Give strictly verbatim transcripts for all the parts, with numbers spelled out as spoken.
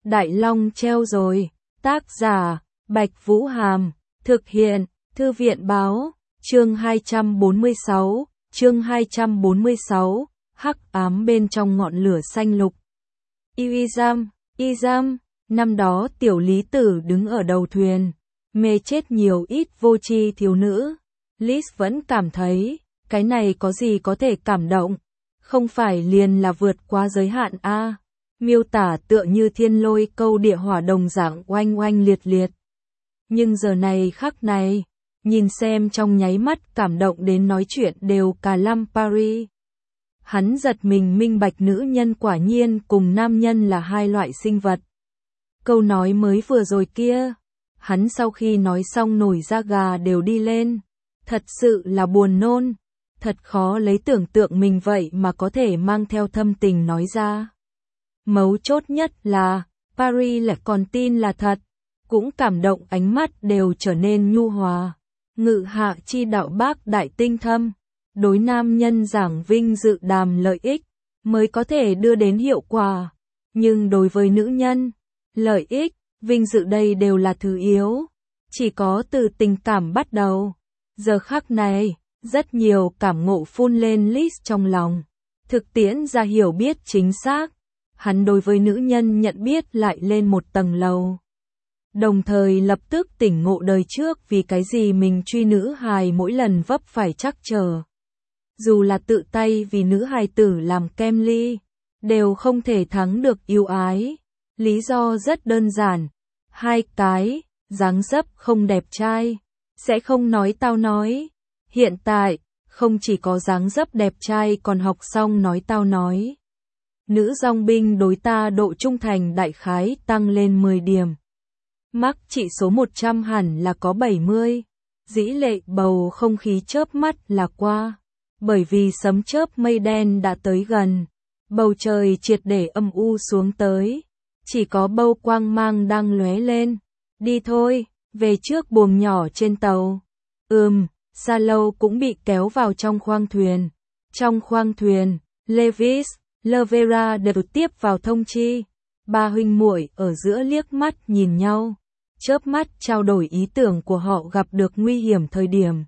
Đại Long treo rồi. Tác giả, Bạch Vũ Hàm. Thực hiện, Thư viện Báo. Chương hai trăm bốn mươi sáu. Chương hai trăm bốn mươi sáu. Hắc ám bên trong ngọn lửa xanh lục. Izam, Izam. Năm đó tiểu lý tử đứng ở đầu thuyền, mê chết nhiều ít vô tri thiếu nữ. Liz vẫn cảm thấy, cái này có gì có thể cảm động, không phải liền là vượt qua giới hạn a. Miêu tả tựa như thiên lôi câu địa hỏa đồng dạng oanh oanh liệt liệt. Nhưng giờ này khắc này, nhìn xem trong nháy mắt cảm động đến nói chuyện đều cả lăm Paris. Hắn giật mình minh bạch nữ nhân quả nhiên cùng nam nhân là hai loại sinh vật. Câu nói mới vừa rồi kia, hắn sau khi nói xong nổi da gà đều đi lên. Thật sự là buồn nôn, thật khó lấy tưởng tượng mình vậy mà có thể mang theo thâm tình nói ra. Mấu chốt nhất là, Paris lại còn tin là thật, cũng cảm động ánh mắt đều trở nên nhu hòa. Ngự hạ chi đạo bác đại tinh thâm, đối nam nhân giảng vinh dự đàm lợi ích, mới có thể đưa đến hiệu quả. Nhưng đối với nữ nhân, lợi ích, vinh dự đây đều là thứ yếu, chỉ có từ tình cảm bắt đầu. Giờ khắc này, rất nhiều cảm ngộ phun lên Liz trong lòng. Thực tiễn ra hiểu biết chính xác, hắn đối với nữ nhân nhận biết lại lên một tầng lầu. Đồng thời lập tức tỉnh ngộ đời trước vì cái gì mình truy nữ hài mỗi lần vấp phải trắc trở. Dù là tự tay vì nữ hài tử làm kem ly, đều không thể thắng được yêu ái. Lý do rất đơn giản. Hai cái, dáng dấp không đẹp trai, sẽ không nói tao nói. Hiện tại, không chỉ có dáng dấp đẹp trai còn học xong nói tao nói. Nữ dòng binh đối ta độ trung thành đại khái tăng lên mười điểm. Mắc trị số một trăm hẳn là có bảy mươi. Dĩ lệ bầu không khí chớp mắt là qua. Bởi vì sấm chớp mây đen đã tới gần. Bầu trời triệt để âm u xuống tới. Chỉ có bâu quang mang đang lóe lên. Đi thôi, về trước buồng nhỏ trên tàu. Ừm, Sa Lâu cũng bị kéo vào trong khoang thuyền. Trong khoang thuyền, Lewis, Lavera đều tiếp vào thông chi. Ba huynh muội ở giữa liếc mắt nhìn nhau, chớp mắt trao đổi ý tưởng của họ gặp được nguy hiểm thời điểm.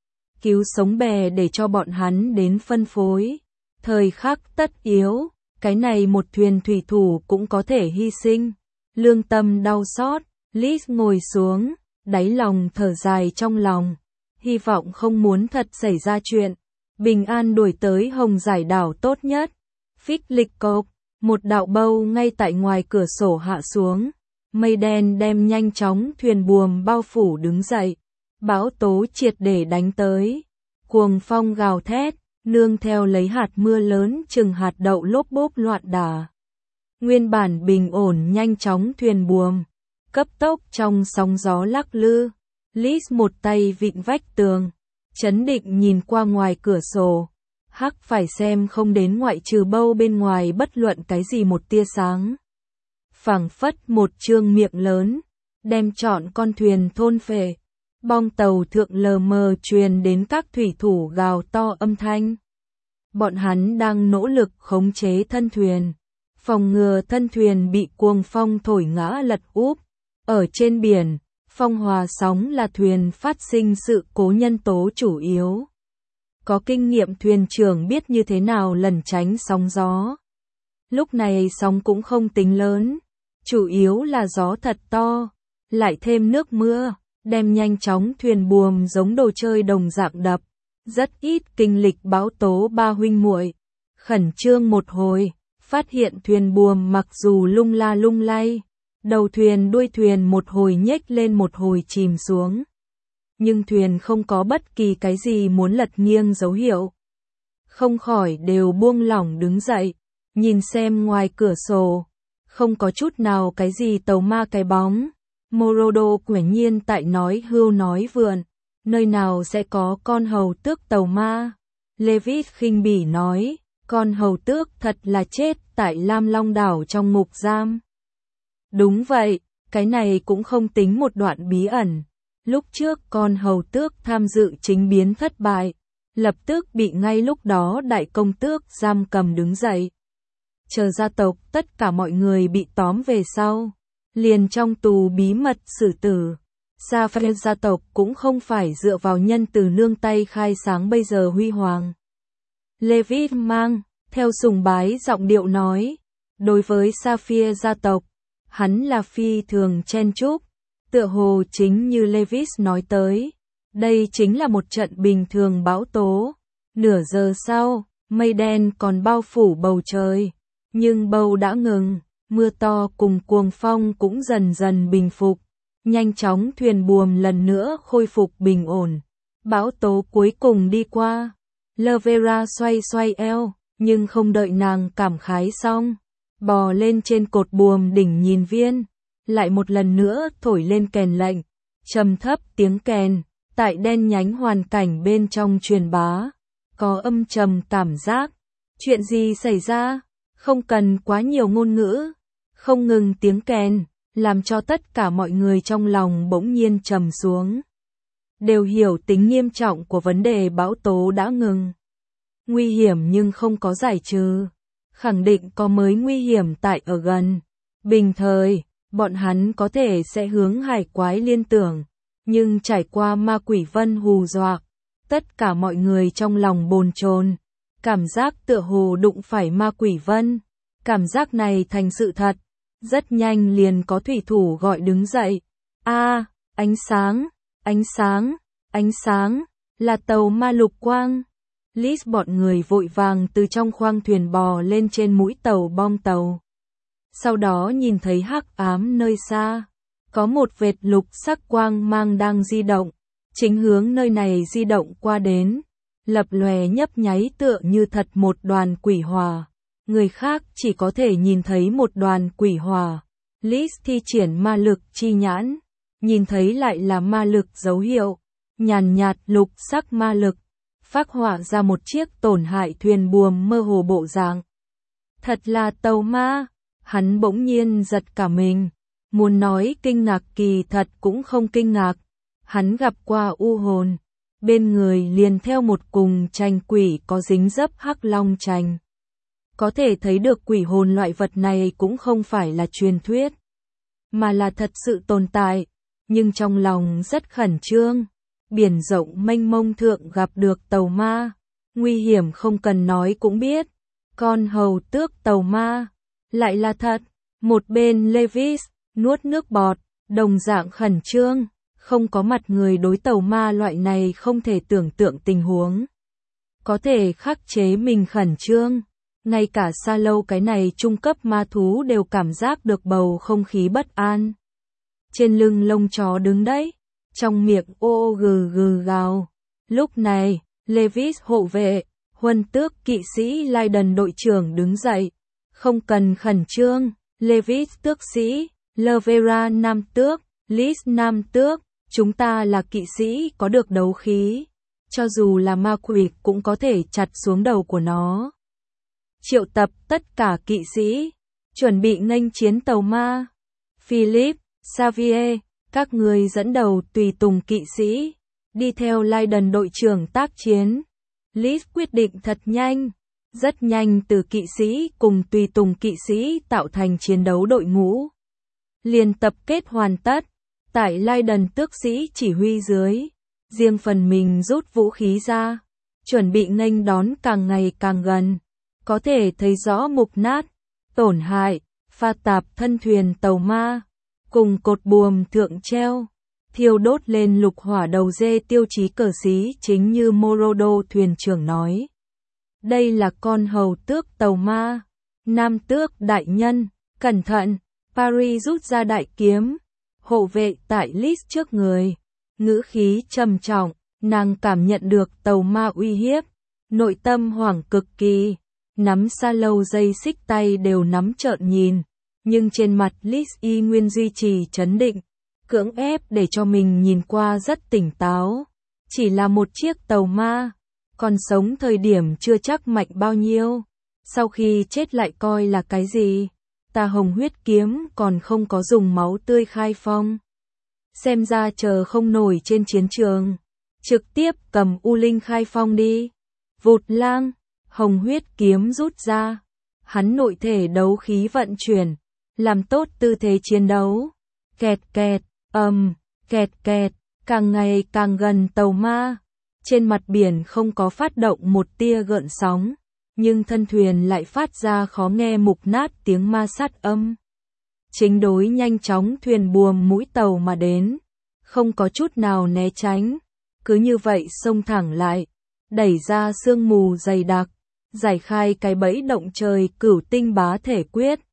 Cứu sống bè để cho bọn hắn đến phân phối. Thời khắc tất yếu, cái này một thuyền thủy thủ cũng có thể hy sinh. Lương tâm đau xót, Liz ngồi xuống, đáy lòng thở dài trong lòng. Hy vọng không muốn thật xảy ra chuyện. Bình an đuổi tới Hồng Giải đảo tốt nhất. Phích lịch cộp, một đạo bâu ngay tại ngoài cửa sổ hạ xuống. Mây đen đem nhanh chóng thuyền buồm bao phủ đứng dậy. Bão tố triệt để đánh tới. Cuồng phong gào thét, nương theo lấy hạt mưa lớn chừng hạt đậu lốp bốp loạn đà. Nguyên bản bình ổn nhanh chóng thuyền buồm, cấp tốc trong sóng gió lắc lư. Liz một tay vịn vách tường, chấn định nhìn qua ngoài cửa sổ. Hắc phải xem không đến ngoại trừ bâu bên ngoài bất luận cái gì một tia sáng. Phảng phất một trương miệng lớn, đem trọn con thuyền thôn phệ. Bong tàu thượng lờ mờ truyền đến các thủy thủ gào to âm thanh. Bọn hắn đang nỗ lực khống chế thân thuyền, phòng ngừa thân thuyền bị cuồng phong thổi ngã lật úp. Ở trên biển, phong hòa sóng là thuyền phát sinh sự cố nhân tố chủ yếu. Có kinh nghiệm thuyền trưởng biết như thế nào lẩn tránh sóng gió. Lúc này sóng cũng không tính lớn, chủ yếu là gió thật to, lại thêm nước mưa, đem nhanh chóng thuyền buồm giống đồ chơi đồng dạng đập. Rất ít kinh lịch bão tố ba huynh muội. Khẩn trương một hồi, phát hiện thuyền buồm mặc dù lung la lung lay, đầu thuyền đuôi thuyền một hồi nhếch lên một hồi chìm xuống. Nhưng thuyền không có bất kỳ cái gì muốn lật nghiêng dấu hiệu. Không khỏi đều buông lỏng đứng dậy, nhìn xem ngoài cửa sổ, không có chút nào cái gì tàu ma cái bóng. Morodo quả nhiên tại nói hưu nói vượn, nơi nào sẽ có con hầu tước tàu ma. Levis khinh bỉ nói, con hầu tước thật là chết tại Lam Long đảo trong ngục giam. Đúng vậy, cái này cũng không tính một đoạn bí ẩn. Lúc trước con hầu tước tham dự chính biến thất bại, lập tức bị ngay lúc đó đại công tước giam cầm đứng dậy. chờ gia tộc tất cả mọi người bị tóm về sau, liền trong tù bí mật xử tử. Sapphire gia tộc cũng không phải dựa vào nhân từ nương tay khai sáng bây giờ huy hoàng. Levis mang theo sùng bái giọng điệu nói, đối với Sapphire gia tộc, hắn là phi thường chen chúc, tựa hồ chính như Levis nói tới, đây chính là một trận bình thường bão tố. Nửa giờ sau, mây đen còn bao phủ bầu trời, nhưng bầu đã ngừng, mưa to cùng cuồng phong cũng dần dần bình phục, nhanh chóng thuyền buồm lần nữa khôi phục bình ổn. Bão tố cuối cùng đi qua, Lavera xoay xoay eo, nhưng không đợi nàng cảm khái xong, bò lên trên cột buồm đỉnh nhìn viên, lại một lần nữa thổi lên kèn lệnh, trầm thấp tiếng kèn, tại đen nhánh hoàn cảnh bên trong truyền bá, có âm trầm cảm giác. Chuyện gì xảy ra? Không cần quá nhiều ngôn ngữ, không ngừng tiếng kèn, làm cho tất cả mọi người trong lòng bỗng nhiên trầm xuống. Đều hiểu tính nghiêm trọng của vấn đề bão tố đã ngừng. Nguy hiểm nhưng không có giải trừ. Khẳng định có mới nguy hiểm tại ở gần. Bình thời, bọn hắn có thể sẽ hướng hải quái liên tưởng. Nhưng trải qua ma quỷ vân hù dọa, tất cả mọi người trong lòng bồn chồn, cảm giác tựa hồ đụng phải ma quỷ vân. Cảm giác này thành sự thật. Rất nhanh liền có thủy thủ gọi đứng dậy. A, ánh sáng, ánh sáng, ánh sáng, là tàu ma lục quang. Liz bọn người vội vàng từ trong khoang thuyền bò lên trên mũi tàu bong tàu. Sau đó nhìn thấy hắc ám nơi xa, có một vệt lục sắc quang mang đang di động, chính hướng nơi này di động qua đến, lập lòe nhấp nháy tựa như thật một đoàn quỷ hỏa. Người khác chỉ có thể nhìn thấy một đoàn quỷ hỏa. Liz thi triển ma lực chi nhãn, nhìn thấy lại là ma lực dấu hiệu, nhàn nhạt lục sắc ma lực, phác họa ra một chiếc tổn hại thuyền buồm mơ hồ bộ dạng. Thật là tàu ma, hắn bỗng nhiên giật cả mình, muốn nói kinh ngạc kỳ thật cũng không kinh ngạc, hắn gặp qua u hồn, bên người liền theo một cùng tranh quỷ có dính dấp hắc long tranh. Có thể thấy được quỷ hồn loại vật này cũng không phải là truyền thuyết, mà là thật sự tồn tại, nhưng trong lòng rất khẩn trương. Biển rộng mênh mông thượng gặp được tàu ma, nguy hiểm không cần nói cũng biết, con hầu tước tàu ma, lại là thật. Một bên Levis, nuốt nước bọt, đồng dạng khẩn trương, không có mặt người đối tàu ma loại này không thể tưởng tượng tình huống. Có thể khắc chế mình khẩn trương. Ngay cả xa lâu cái này trung cấp ma thú đều cảm giác được bầu không khí bất an. Trên lưng lông chó đứng đấy, trong miệng ô ô gừ gừ gào. Lúc này, Levis hộ vệ, huân tước kỵ sĩ Leiden đội trưởng đứng dậy. Không cần khẩn trương, Levis tước sĩ, Lavera nam tước, Liz nam tước, chúng ta là kỵ sĩ có được đấu khí. Cho dù là ma quỷ cũng có thể chặt xuống đầu của nó. Triệu tập tất cả kỵ sĩ, chuẩn bị nghênh chiến tàu ma. Philip, Xavier, các người dẫn đầu tùy tùng kỵ sĩ, đi theo Leiden đội trưởng tác chiến. Liz quyết định thật nhanh, rất nhanh từ kỵ sĩ cùng tùy tùng kỵ sĩ tạo thành chiến đấu đội ngũ. Liền tập kết hoàn tất, tại Leiden tước sĩ chỉ huy dưới, riêng phần mình rút vũ khí ra, chuẩn bị nghênh đón càng ngày càng gần. Có thể thấy rõ mục nát, tổn hại, pha tạp thân thuyền tàu ma, cùng cột buồm thượng treo, thiêu đốt lên lục hỏa đầu dê tiêu chí cờ xí chính như Morodo thuyền trưởng nói. Đây là con hầu tước tàu ma, nam tước đại nhân, cẩn thận, Paris rút ra đại kiếm, hộ vệ tại Liz trước người, ngữ khí trầm trọng, nàng cảm nhận được tàu ma uy hiếp, nội tâm hoảng cực kỳ. Nắm xa lâu dây xích tay đều nắm trợn nhìn, nhưng trên mặt Liz y nguyên duy trì trấn định, cưỡng ép để cho mình nhìn qua rất tỉnh táo. Chỉ là một chiếc tàu ma, còn sống thời điểm chưa chắc mạnh bao nhiêu, sau khi chết lại coi là cái gì. Ta hồng huyết kiếm còn không có dùng máu tươi khai phong. Xem ra chờ không nổi trên chiến trường, trực tiếp cầm U Linh khai phong đi. Vụt lang. Hồng huyết kiếm rút ra, hắn nội thể đấu khí vận chuyển, làm tốt tư thế chiến đấu. Kẹt kẹt, ầm, kẹt kẹt, càng ngày càng gần tàu ma. Trên mặt biển không có phát động một tia gợn sóng, nhưng thân thuyền lại phát ra khó nghe mục nát tiếng ma sát âm. Chính đối nhanh chóng thuyền buồm mũi tàu mà đến, không có chút nào né tránh, cứ như vậy xông thẳng lại, đẩy ra sương mù dày đặc, giải khai cái bẫy động trời cửu tinh bá thể quyết.